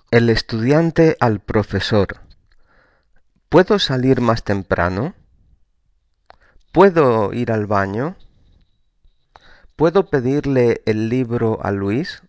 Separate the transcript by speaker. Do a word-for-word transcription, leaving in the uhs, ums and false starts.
Speaker 1: El estudiante al profesor: ¿puedo salir más temprano? ¿Puedo ir al baño? ¿Puedo pedirle el libro a Luis?